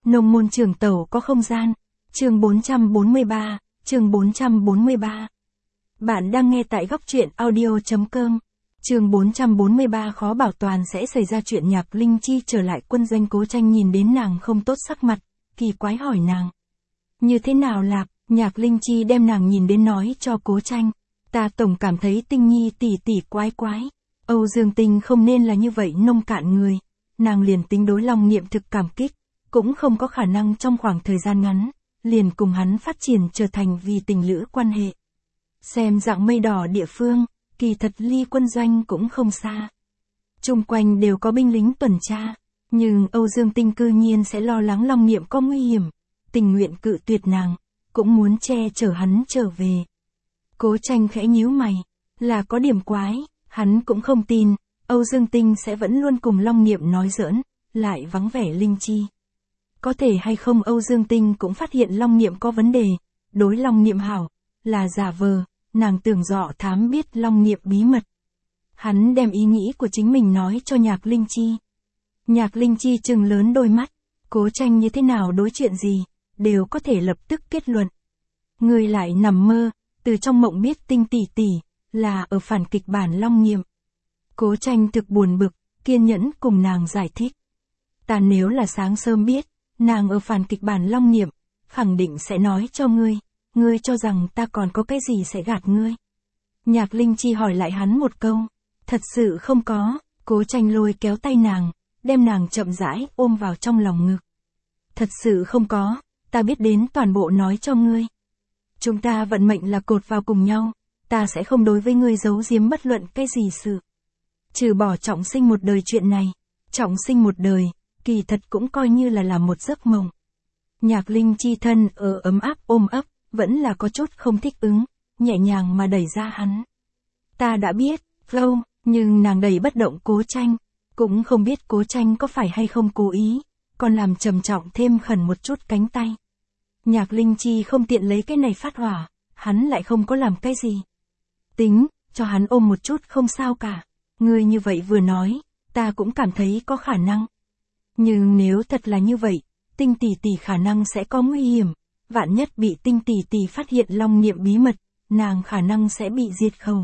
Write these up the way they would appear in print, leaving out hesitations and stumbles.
Nông môn trường tẩu có không gian. Chương 443, chương 443. Bạn đang nghe tại góc truyện audio.com. Chương 443 khó bảo toàn sẽ xảy ra chuyện Nhạc Linh Chi trở lại quân doanh. Cố Tranh nhìn đến nàng không tốt sắc mặt, kỳ quái hỏi nàng. Như thế nào Lạc? Nhạc Linh Chi đem nàng nhìn đến nói cho Cố Tranh. Ta tổng cảm thấy Tinh Nhi tỷ tỷ quái quái. Âu Dương Tinh không nên là như vậy nông cạn người. Nàng liền tính đối Long Niệm thực cảm kích, cũng không có khả năng trong khoảng thời gian ngắn, liền cùng hắn phát triển trở thành vì tình lữ quan hệ. Xem dạng mây đỏ địa phương, kỳ thật ly quân doanh cũng không xa. Chung quanh đều có binh lính tuần tra, nhưng Âu Dương Tinh cư nhiên sẽ lo lắng Long Niệm có nguy hiểm, tình nguyện cự tuyệt nàng, cũng muốn che chở hắn trở về. Cố Tranh khẽ nhíu mày, là có điểm quái, hắn cũng không tin, Âu Dương Tinh sẽ vẫn luôn cùng Long Niệm nói giỡn, lại vắng vẻ Linh Chi. Có thể hay không Âu Dương Tinh cũng phát hiện Long Niệm có vấn đề, đối Long Niệm hảo, là giả vờ, nàng tưởng dọ thám biết Long Niệm bí mật. Hắn đem ý nghĩ của chính mình nói cho Nhạc Linh Chi. Nhạc Linh Chi trừng lớn đôi mắt, Cố Tranh như thế nào đối chuyện gì, đều có thể lập tức kết luận. Người lại nằm mơ, từ trong mộng biết Tinh tỷ tỷ, là ở phản kịch bản Long Niệm. Cố Tranh thực buồn bực, kiên nhẫn cùng nàng giải thích. Ta nếu là sáng sớm biết, nàng ở phản kịch bản Long Niệm, khẳng định sẽ nói cho ngươi cho rằng ta còn có cái gì sẽ gạt ngươi. Nhạc Linh Chi hỏi lại hắn một câu, thật sự không có. Cố Tranh lôi kéo tay nàng, đem nàng chậm rãi ôm vào trong lòng ngực. Thật sự không có, ta biết đến toàn bộ nói cho ngươi. Chúng ta vận mệnh là cột vào cùng nhau, ta sẽ không đối với ngươi giấu giếm bất luận cái gì sự. Trừ bỏ trọng sinh một đời chuyện này, trọng sinh một đời, kỳ thật cũng coi như là một giấc mộng. Nhạc Linh Chi thân ở ấm áp ôm ấp, vẫn là có chút không thích ứng, nhẹ nhàng mà đẩy ra hắn. Ta đã biết, lâu, nhưng nàng đẩy bất động Cố Tranh, cũng không biết Cố Tranh có phải hay không cố ý, còn làm trầm trọng thêm khẩn một chút cánh tay. Nhạc Linh Chi không tiện lấy cái này phát hỏa, hắn lại không có làm cái gì. Tính, cho hắn ôm một chút không sao cả. Ngươi như vậy vừa nói, ta cũng cảm thấy có khả năng. Nhưng nếu thật là như vậy, Tinh tỷ tỷ khả năng sẽ có nguy hiểm. Vạn nhất bị Tinh tỷ tỷ phát hiện Long Niệm bí mật, nàng khả năng sẽ bị diệt khẩu.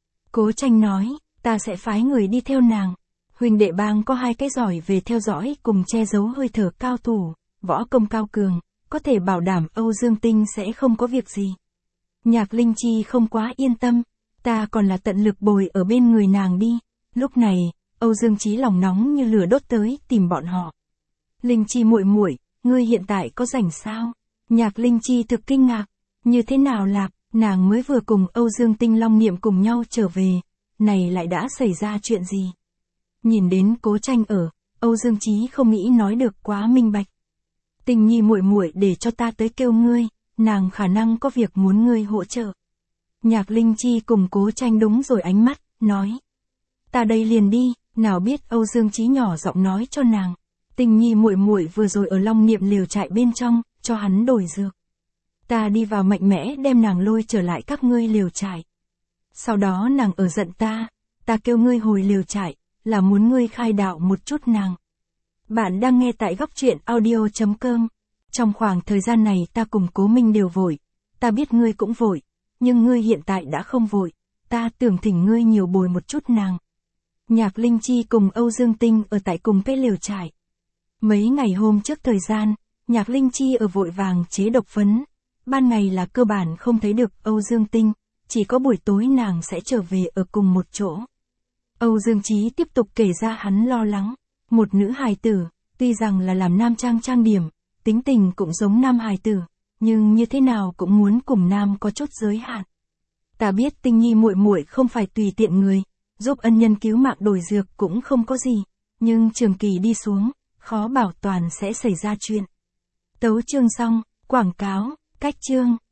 Cố Tranh nói, ta sẽ phái người đi theo nàng. Huynh đệ bang có 2 cái giỏi về theo dõi cùng che giấu hơi thở cao thủ, võ công cao cường, có thể bảo đảm Âu Dương Tinh sẽ không có việc gì. Nhạc Linh Chi không quá yên tâm, ta còn là tận lực bồi ở bên người nàng đi. Lúc này, Âu Dương Chí lòng nóng như lửa đốt tới tìm bọn họ. Linh Chi muội muội, ngươi hiện tại có rảnh sao? Nhạc Linh Chi thực kinh ngạc, như thế nào Lạc, nàng mới vừa cùng Âu Dương Tinh Long Niệm cùng nhau trở về, này lại đã xảy ra chuyện gì? Nhìn đến Cố Tranh ở, Âu Dương Chí không nghĩ nói được quá minh bạch. Tình Nhi muội muội để cho ta tới kêu ngươi, nàng khả năng có việc muốn ngươi hỗ trợ. Nhạc Linh Chi cùng Cố Tranh đúng rồi ánh mắt, nói. Ta đây liền đi, nào biết Âu Dương Chí nhỏ giọng nói cho nàng. Tình Nhi muội muội vừa rồi ở Long Niệm liều trại bên trong, cho hắn đổi dược. Ta đi vào mạnh mẽ đem nàng lôi trở lại các ngươi liều trại. Sau đó nàng ở giận ta kêu ngươi hồi liều trại, là muốn ngươi khai đạo một chút nàng. Bạn đang nghe tại góc truyện audio.com. Trong khoảng thời gian này ta cùng Cố Minh đều vội, ta biết ngươi cũng vội, nhưng ngươi hiện tại đã không vội, ta tưởng thỉnh ngươi nhiều bồi một chút nàng. Nhạc Linh Chi cùng Âu Dương Tinh ở tại cùng cái liều trại. Mấy ngày hôm trước thời gian, Nhạc Linh Chi ở vội vàng chế độc phấn, ban ngày là cơ bản không thấy được Âu Dương Tinh, chỉ có buổi tối nàng sẽ trở về ở cùng một chỗ. Âu Dương Chí tiếp tục kể ra hắn lo lắng, một nữ hài tử, tuy rằng là làm nam trang điểm, tính tình cũng giống nam hài tử, nhưng như thế nào cũng muốn cùng nam có chút giới hạn. Ta biết Tinh Nhi muội muội không phải tùy tiện người, giúp ân nhân cứu mạng đổi dược cũng không có gì, nhưng trường kỳ đi xuống, khó bảo toàn sẽ xảy ra chuyện. Tấu chương xong, quảng cáo, cách chương.